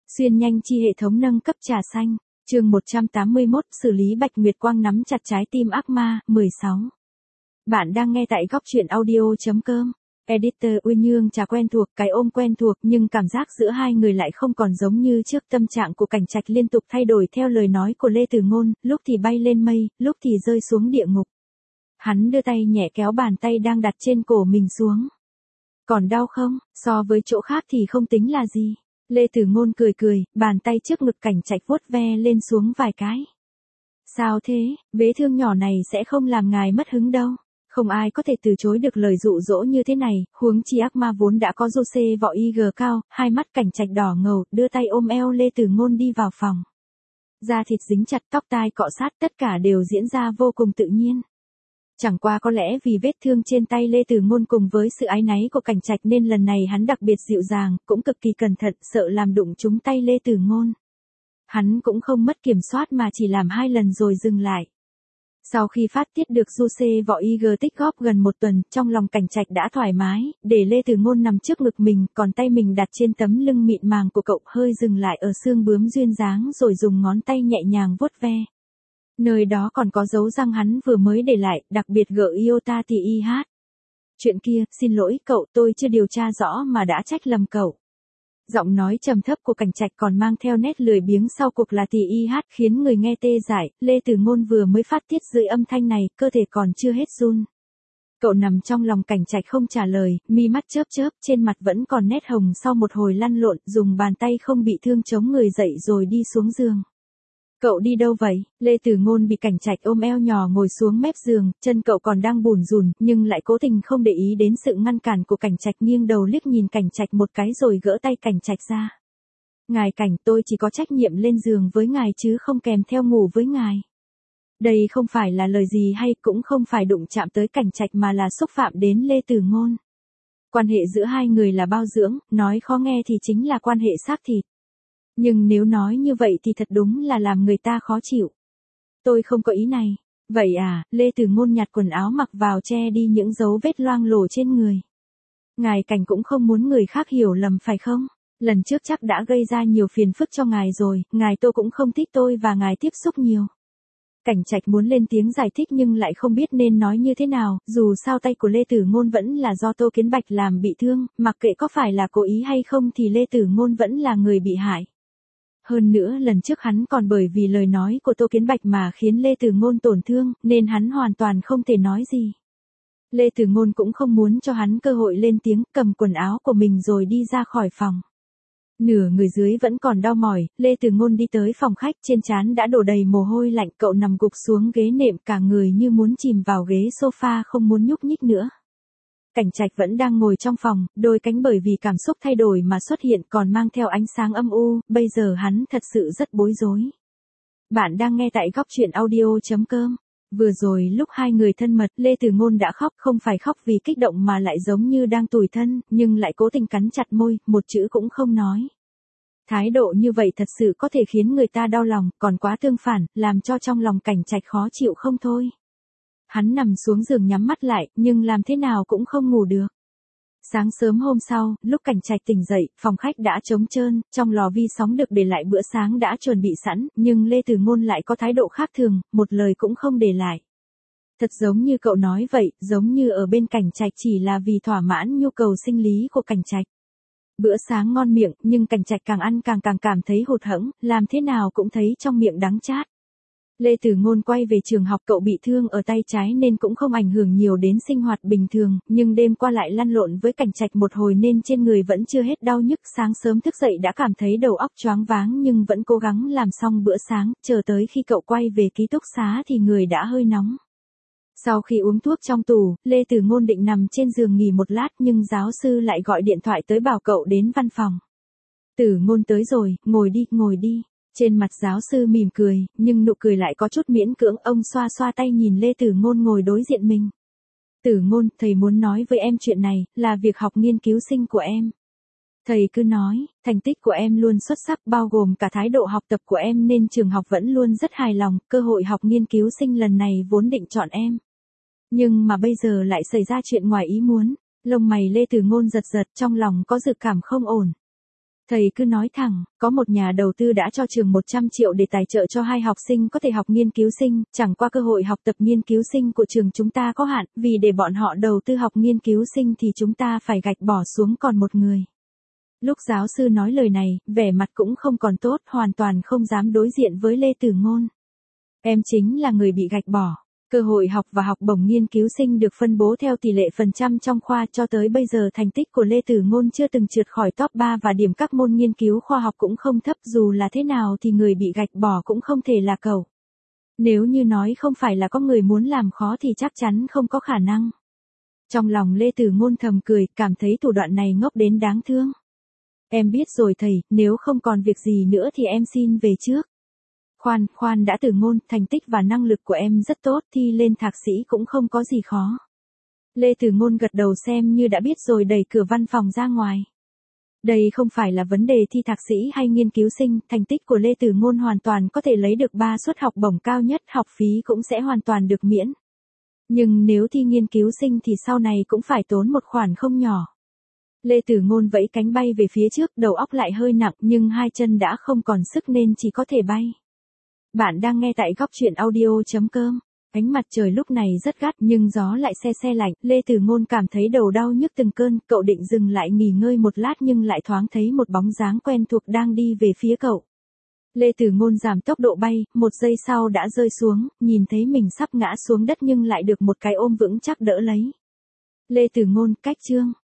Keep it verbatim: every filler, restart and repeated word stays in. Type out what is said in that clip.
Xuyên nhanh chi hệ thống nâng cấp trà xanh, chương một trăm tám mươi mốt, xử lý Bạch Nguyệt Quang nắm chặt trái tim ác ma, mười sáu. Bạn đang nghe tại góc truyện audio.com. Editor Uyên Nhương trà quen thuộc, cái ôm quen thuộc, nhưng cảm giác giữa hai người lại không còn giống như trước. Tâm trạng của Cảnh Trạch liên tục thay đổi theo lời nói của Lê Tử Ngôn, lúc thì bay lên mây, lúc thì rơi xuống địa ngục. Hắn đưa tay nhẹ kéo bàn tay đang đặt trên cổ mình xuống. Còn đau không? So với chỗ khác thì không tính là gì. Lê Tử Ngôn cười cười, bàn tay trước ngực Cảnh Trạch vuốt ve lên xuống vài cái. Sao thế, vết thương nhỏ này sẽ không làm ngài mất hứng đâu. Không ai có thể từ chối được lời dụ dỗ như thế này, huống chi ác ma vốn đã có Jose võ y gờ cao, hai mắt Cảnh Trạch đỏ ngầu, đưa tay ôm eo Lê Tử Ngôn đi vào phòng. Da thịt dính chặt, tóc tai cọ sát, tất cả đều diễn ra vô cùng tự nhiên. Chẳng qua có lẽ vì vết thương trên tay Lê Tử Ngôn cùng với sự áy náy của Cảnh Trạch nên lần này hắn đặc biệt dịu dàng, cũng cực kỳ cẩn thận, sợ làm đụng trúng tay Lê Tử Ngôn. Hắn cũng không mất kiểm soát mà chỉ làm hai lần rồi dừng lại. Sau khi phát tiết được Jose võ y gờ tích góp gần một tuần, trong lòng Cảnh Trạch đã thoải mái, để Lê Tử Ngôn nằm trước ngực mình, còn tay mình đặt trên tấm lưng mịn màng của cậu, hơi dừng lại ở xương bướm duyên dáng rồi dùng ngón tay nhẹ nhàng vuốt ve. Nơi đó còn có dấu răng hắn vừa mới để lại, đặc biệt gợi iota tì i hát. Chuyện kia, xin lỗi cậu, tôi chưa điều tra rõ mà đã trách lầm cậu. Giọng nói trầm thấp của Cảnh Trạch còn mang theo nét lười biếng sau cuộc là tì i hát khiến người nghe tê dại. Lê Tử Ngôn vừa mới phát tiết dưới âm thanh này, cơ thể còn chưa hết run. Cậu nằm trong lòng Cảnh Trạch không trả lời, mi mắt chớp chớp, trên mặt vẫn còn nét hồng sau một hồi lăn lộn, dùng bàn tay không bị thương chống người dậy rồi đi xuống giường. Cậu đi đâu vậy? Lê Tử Ngôn bị Cảnh Trạch ôm eo nhỏ ngồi xuống mép giường, chân cậu còn đang bủn rủn, nhưng lại cố tình không để ý đến sự ngăn cản của Cảnh Trạch, nghiêng đầu liếc nhìn Cảnh Trạch một cái rồi gỡ tay Cảnh Trạch ra. Ngài Cảnh, tôi chỉ có trách nhiệm lên giường với ngài chứ không kèm theo ngủ với ngài. Đây không phải là lời gì hay, cũng không phải đụng chạm tới Cảnh Trạch mà là xúc phạm đến Lê Tử Ngôn. Quan hệ giữa hai người là bao dưỡng, nói khó nghe thì chính là quan hệ xác thịt. Nhưng nếu nói như vậy thì thật đúng là làm người ta khó chịu. Tôi không có ý này. Vậy à, Lê Tử Ngôn nhặt quần áo mặc vào che đi những dấu vết loang lổ trên người. Ngài Cảnh cũng không muốn người khác hiểu lầm phải không? Lần trước chắc đã gây ra nhiều phiền phức cho ngài rồi, ngài Tô cũng không thích tôi và ngài tiếp xúc nhiều. Cảnh Trạch muốn lên tiếng giải thích nhưng lại không biết nên nói như thế nào, dù sao tay của Lê Tử Ngôn vẫn là do Tô Kiến Bạch làm bị thương, mặc kệ có phải là cố ý hay không thì Lê Tử Ngôn vẫn là người bị hại. Hơn nữa lần trước hắn còn bởi vì lời nói của Tô Kiến Bạch mà khiến Lê Tử Ngôn tổn thương, nên hắn hoàn toàn không thể nói gì. Lê Tử Ngôn cũng không muốn cho hắn cơ hội lên tiếng, cầm quần áo của mình rồi đi ra khỏi phòng. Nửa người dưới vẫn còn đau mỏi, Lê Tử Ngôn đi tới phòng khách, trên trán đã đổ đầy mồ hôi lạnh, cậu nằm gục xuống ghế nệm, cả người như muốn chìm vào ghế sofa không muốn nhúc nhích nữa. Cảnh Trạch vẫn đang ngồi trong phòng, đôi cánh bởi vì cảm xúc thay đổi mà xuất hiện còn mang theo ánh sáng âm u, bây giờ hắn thật sự rất bối rối. Bạn đang nghe tại góc truyện audio.com. Vừa rồi lúc hai người thân mật, Lê Tử Ngôn đã khóc, không phải khóc vì kích động mà lại giống như đang tủi thân, nhưng lại cố tình cắn chặt môi, một chữ cũng không nói. Thái độ như vậy thật sự có thể khiến người ta đau lòng, còn quá tương phản, làm cho trong lòng Cảnh Trạch khó chịu không thôi. Hắn nằm xuống giường nhắm mắt lại, nhưng làm thế nào cũng không ngủ được. Sáng sớm hôm sau, lúc Cảnh Trạch tỉnh dậy, phòng khách đã trống trơn, trong lò vi sóng được để lại bữa sáng đã chuẩn bị sẵn, nhưng Lê Tử Ngôn lại có thái độ khác thường, một lời cũng không để lại. Thật giống như cậu nói vậy, giống như ở bên Cảnh Trạch chỉ là vì thỏa mãn nhu cầu sinh lý của Cảnh Trạch. Bữa sáng ngon miệng, nhưng Cảnh Trạch càng ăn càng càng cảm thấy hụt hẫng, làm thế nào cũng thấy trong miệng đắng chát. Lê Tử Ngôn quay về trường học, cậu bị thương ở tay trái nên cũng không ảnh hưởng nhiều đến sinh hoạt bình thường, nhưng đêm qua lại lăn lộn với Cảnh Trạch một hồi nên trên người vẫn chưa hết đau nhức, sáng sớm thức dậy đã cảm thấy đầu óc choáng váng nhưng vẫn cố gắng làm xong bữa sáng, chờ tới khi cậu quay về ký túc xá thì người đã hơi nóng. Sau khi uống thuốc trong tủ, Lê Tử Ngôn định nằm trên giường nghỉ một lát nhưng giáo sư lại gọi điện thoại tới bảo cậu đến văn phòng. Tử Ngôn tới rồi, ngồi đi, ngồi đi. Trên mặt giáo sư mỉm cười, nhưng nụ cười lại có chút miễn cưỡng, ông xoa xoa tay nhìn Lê Tử Ngôn ngồi đối diện mình. Tử Ngôn, thầy muốn nói với em chuyện này, là việc học nghiên cứu sinh của em. Thầy cứ nói, thành tích của em luôn xuất sắc bao gồm cả thái độ học tập của em nên trường học vẫn luôn rất hài lòng, cơ hội học nghiên cứu sinh lần này vốn định chọn em. Nhưng mà bây giờ lại xảy ra chuyện ngoài ý muốn, lông mày Lê Tử Ngôn giật giật, trong lòng có dự cảm không ổn. Thầy cứ nói thẳng, có một nhà đầu tư đã cho trường một trăm triệu để tài trợ cho hai học sinh có thể học nghiên cứu sinh, chẳng qua cơ hội học tập nghiên cứu sinh của trường chúng ta có hạn, vì để bọn họ đầu tư học nghiên cứu sinh thì chúng ta phải gạch bỏ xuống còn một người. Lúc giáo sư nói lời này, vẻ mặt cũng không còn tốt, hoàn toàn không dám đối diện với Lê Tử Ngôn. Em chính là người bị gạch bỏ. Cơ hội học và học bổng nghiên cứu sinh được phân bố theo tỷ lệ phần trăm trong khoa, cho tới bây giờ thành tích của Lê Tử Ngôn chưa từng trượt khỏi top ba và điểm các môn nghiên cứu khoa học cũng không thấp, dù là thế nào thì người bị gạch bỏ cũng không thể là cậu. Nếu như nói không phải là có người muốn làm khó thì chắc chắn không có khả năng. Trong lòng Lê Tử Ngôn thầm cười, cảm thấy thủ đoạn này ngốc đến đáng thương. Em biết rồi thầy, nếu không còn việc gì nữa thì em xin về trước. Khoan, khoan đã Tử Ngôn, thành tích và năng lực của em rất tốt, thi lên thạc sĩ cũng không có gì khó. Lê Tử Ngôn gật đầu xem như đã biết rồi, đẩy cửa văn phòng ra ngoài. Đây không phải là vấn đề thi thạc sĩ hay nghiên cứu sinh, thành tích của Lê Tử Ngôn hoàn toàn có thể lấy được ba suất học bổng cao nhất, học phí cũng sẽ hoàn toàn được miễn. Nhưng nếu thi nghiên cứu sinh thì sau này cũng phải tốn một khoản không nhỏ. Lê Tử Ngôn vẫy cánh bay về phía trước, đầu óc lại hơi nặng nhưng hai chân đã không còn sức nên chỉ có thể bay. Bạn đang nghe tại góc truyện audio chấm com. Ánh mặt trời lúc này rất gắt nhưng gió lại se se lạnh, Lê Tử Ngôn cảm thấy đầu đau nhức từng cơn, cậu định dừng lại nghỉ ngơi một lát nhưng lại thoáng thấy một bóng dáng quen thuộc đang đi về phía cậu. Lê Tử Ngôn giảm tốc độ bay, một giây sau đã rơi xuống, nhìn thấy mình sắp ngã xuống đất nhưng lại được một cái ôm vững chắc đỡ lấy. Lê Tử Ngôn, cách chương.